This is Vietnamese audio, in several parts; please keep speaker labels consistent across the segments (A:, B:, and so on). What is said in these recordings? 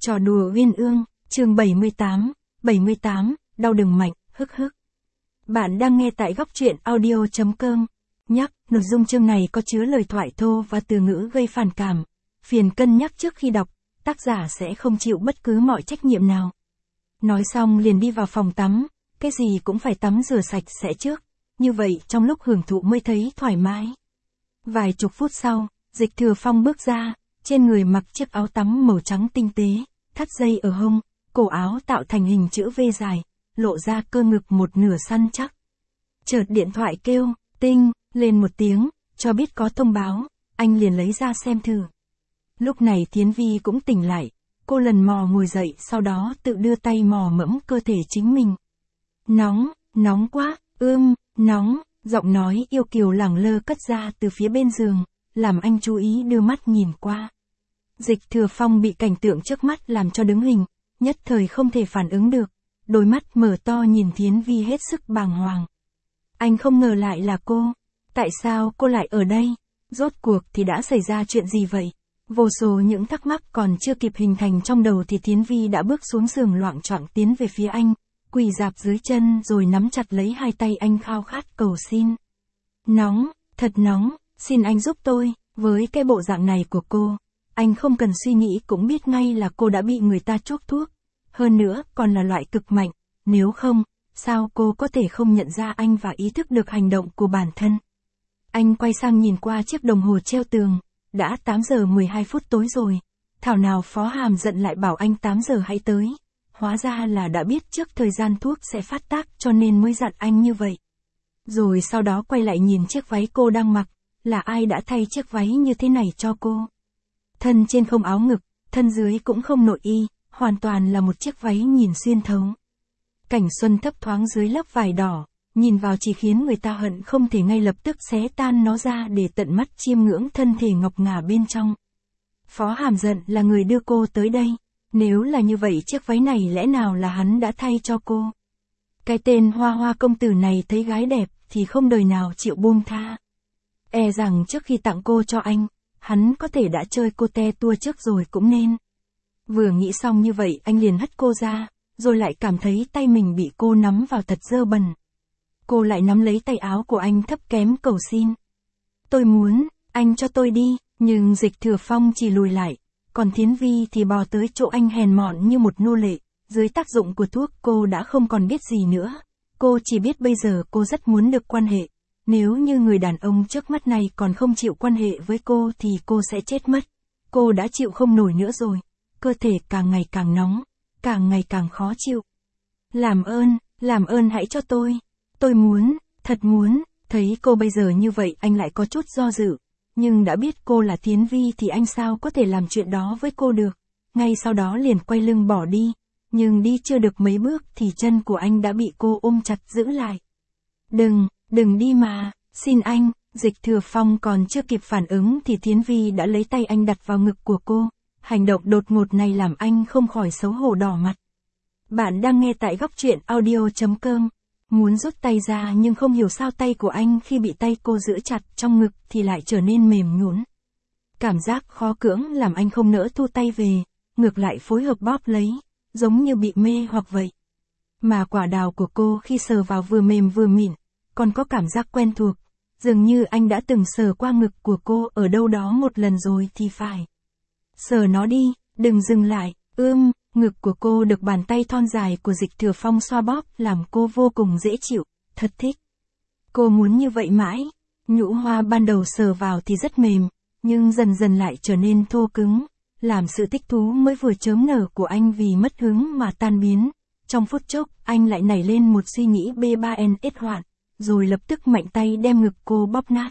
A: Trò đùa uyên ương, chương 78, đau đừng mạnh, hức hức. Bạn đang nghe tại góc truyện audio.com. Nhắc, nội dung chương này có chứa lời thoại thô và từ ngữ gây phản cảm. Phiền cân nhắc trước khi đọc, tác giả sẽ không chịu bất cứ mọi trách nhiệm nào. Nói xong liền đi vào phòng tắm, cái gì cũng phải tắm rửa sạch sẽ trước. Như vậy trong lúc hưởng thụ mới thấy thoải mái. Vài chục phút sau, Dịch Thừa Phong bước ra, trên người mặc chiếc áo tắm màu trắng tinh tế, thắt dây ở hông, cổ áo tạo thành hình chữ V dài, lộ ra cơ ngực một nửa săn chắc. Chợt điện thoại kêu, tinh, lên một tiếng, cho biết có thông báo, anh liền lấy ra xem thử. Lúc này Thiến Vi cũng tỉnh lại, cô lần mò ngồi dậy sau đó tự đưa tay mò mẫm cơ thể chính mình. Nóng quá, nóng, giọng nói yêu kiều lẳng lơ cất ra từ phía bên giường, làm anh chú ý đưa mắt nhìn qua. Dịch Thừa Phong bị cảnh tượng trước mắt làm cho đứng hình, nhất thời không thể phản ứng được, đôi mắt mở to nhìn Thiến Vi hết sức bàng hoàng. Anh không ngờ lại là cô, tại sao cô lại ở đây, rốt cuộc thì đã xảy ra chuyện gì vậy? Vô số những thắc mắc còn chưa kịp hình thành trong đầu thì Thiến Vi đã bước xuống giường loạng choạng tiến về phía anh, quỳ rạp dưới chân rồi nắm chặt lấy hai tay anh khao khát cầu xin. Nóng, thật nóng, xin anh giúp tôi. Với cái bộ dạng này của cô, anh không cần suy nghĩ cũng biết ngay là cô đã bị người ta chuốc thuốc. Hơn nữa còn là loại cực mạnh, nếu không, sao cô có thể không nhận ra anh và ý thức được hành động của bản thân. Anh quay sang nhìn qua chiếc đồng hồ treo tường, đã 8 giờ 12 phút tối rồi. Thảo nào Phó Hàm giận lại bảo anh 8 giờ hãy tới. Hóa ra là đã biết trước thời gian thuốc sẽ phát tác cho nên mới dặn anh như vậy. Rồi sau đó quay lại nhìn chiếc váy cô đang mặc, là ai đã thay chiếc váy như thế này cho cô. Thân trên không áo ngực, thân dưới cũng không nội y, hoàn toàn là một chiếc váy nhìn xuyên thấu. Cảnh xuân thấp thoáng dưới lớp vải đỏ, nhìn vào chỉ khiến người ta hận không thể ngay lập tức xé tan nó ra để tận mắt chiêm ngưỡng thân thể ngọc ngà bên trong. Phó Hàm giận là người đưa cô tới đây, nếu là như vậy chiếc váy này lẽ nào là hắn đã thay cho cô. Cái tên Hoa Hoa công tử này thấy gái đẹp thì không đời nào chịu buông tha. E rằng trước khi tặng cô cho anh, hắn có thể đã chơi cô te tua trước rồi cũng nên. Vừa nghĩ xong như vậy anh liền hất cô ra, rồi lại cảm thấy tay mình bị cô nắm vào thật dơ bẩn. Cô lại nắm lấy tay áo của anh thấp kém cầu xin. Tôi muốn, anh cho tôi đi, nhưng Dịch Thừa Phong chỉ lùi lại, còn Thiến Vi thì bò tới chỗ anh hèn mọn như một nô lệ, dưới tác dụng của thuốc cô đã không còn biết gì nữa. Cô chỉ biết bây giờ cô rất muốn được quan hệ. Nếu như người đàn ông trước mắt này còn không chịu quan hệ với cô thì cô sẽ chết mất. Cô đã chịu không nổi nữa rồi. Cơ thể càng ngày càng nóng, càng ngày càng khó chịu. Làm ơn hãy cho tôi. Tôi muốn, thật muốn. Thấy cô bây giờ như vậy anh lại có chút do dự. Nhưng đã biết cô là Thiến Vi thì anh sao có thể làm chuyện đó với cô được. Ngay sau đó liền quay lưng bỏ đi. Nhưng đi chưa được mấy bước thì chân của anh đã bị cô ôm chặt giữ lại. Đừng đi mà, xin anh. Dịch Thừa Phong còn chưa kịp phản ứng thì Thiến Vi đã lấy tay anh đặt vào ngực của cô. Hành động đột ngột này làm anh không khỏi xấu hổ đỏ mặt. Bạn đang nghe tại góc truyện audio.com. Muốn rút tay ra nhưng không hiểu sao tay của anh khi bị tay cô giữ chặt trong ngực thì lại trở nên mềm nhũn. Cảm giác khó cưỡng làm anh không nỡ thu tay về, ngược lại phối hợp bóp lấy, giống như bị mê hoặc vậy. Mà quả đào của cô khi sờ vào vừa mềm vừa mịn, còn có cảm giác quen thuộc, dường như anh đã từng sờ qua ngực của cô ở đâu đó một lần rồi thì phải. Sờ nó đi, đừng dừng lại, ngực của cô được bàn tay thon dài của Dịch Thừa Phong xoa bóp làm cô vô cùng dễ chịu, thật thích. Cô muốn như vậy mãi, nhũ hoa ban đầu sờ vào thì rất mềm, nhưng dần dần lại trở nên thô cứng, làm sự thích thú mới vừa chớm nở của anh vì mất hứng mà tan biến. Trong phút chốc, anh lại nảy lên một suy nghĩ B3NS hoạn, rồi lập tức mạnh tay đem ngực cô bóp nát.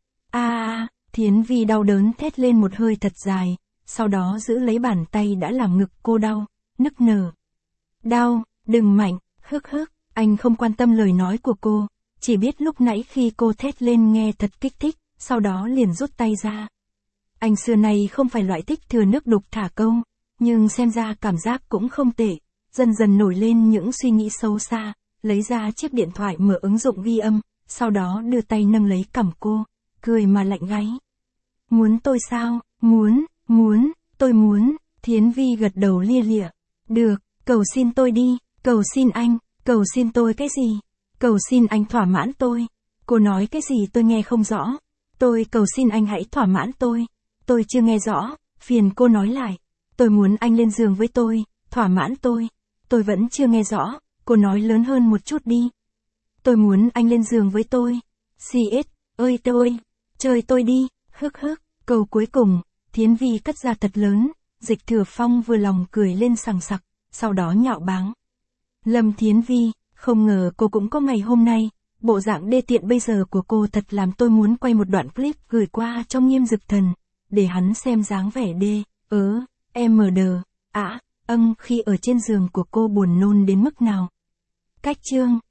A: Thiến Vi đau đớn thét lên một hơi thật dài, sau đó giữ lấy bàn tay đã làm ngực cô đau, nức nở. Đau, đừng mạnh, hức, anh không quan tâm lời nói của cô, chỉ biết lúc nãy khi cô thét lên nghe thật kích thích, sau đó liền rút tay ra. Anh xưa này không phải loại thích thừa nước đục thả câu, nhưng xem ra cảm giác cũng không tệ, dần dần nổi lên những suy nghĩ sâu xa, lấy ra chiếc điện thoại mở ứng dụng ghi âm, sau đó đưa tay nâng lấy cằm cô, cười mà lạnh gáy. Muốn tôi sao? Muốn, tôi muốn, Thiến Vi gật đầu lia lịa. Được, cầu xin tôi đi, cầu xin anh, cầu xin tôi cái gì? Cầu xin anh thỏa mãn tôi. Cô nói cái gì tôi nghe không rõ. Tôi cầu xin anh hãy thỏa mãn tôi. Tôi chưa nghe rõ, phiền cô nói lại. Tôi muốn anh lên giường với tôi, thỏa mãn tôi. Tôi vẫn chưa nghe rõ, cô nói lớn hơn một chút đi. Tôi muốn anh lên giường với tôi. CS, ơi tôi, chơi tôi đi, hức hức. Câu cuối cùng, Thiến Vi cất ra thật lớn, Dịch Thừa Phong vừa lòng cười lên sằng sặc, sau đó nhạo báng. Lâm Thiến Vi, không ngờ cô cũng có ngày hôm nay, bộ dạng đê tiện bây giờ của cô thật làm tôi muốn quay một đoạn clip gửi qua cho Nghiêm Dực Thần, để hắn xem dáng vẻ đê, MD, khi ở trên giường của cô buồn nôn đến mức nào. Cách chương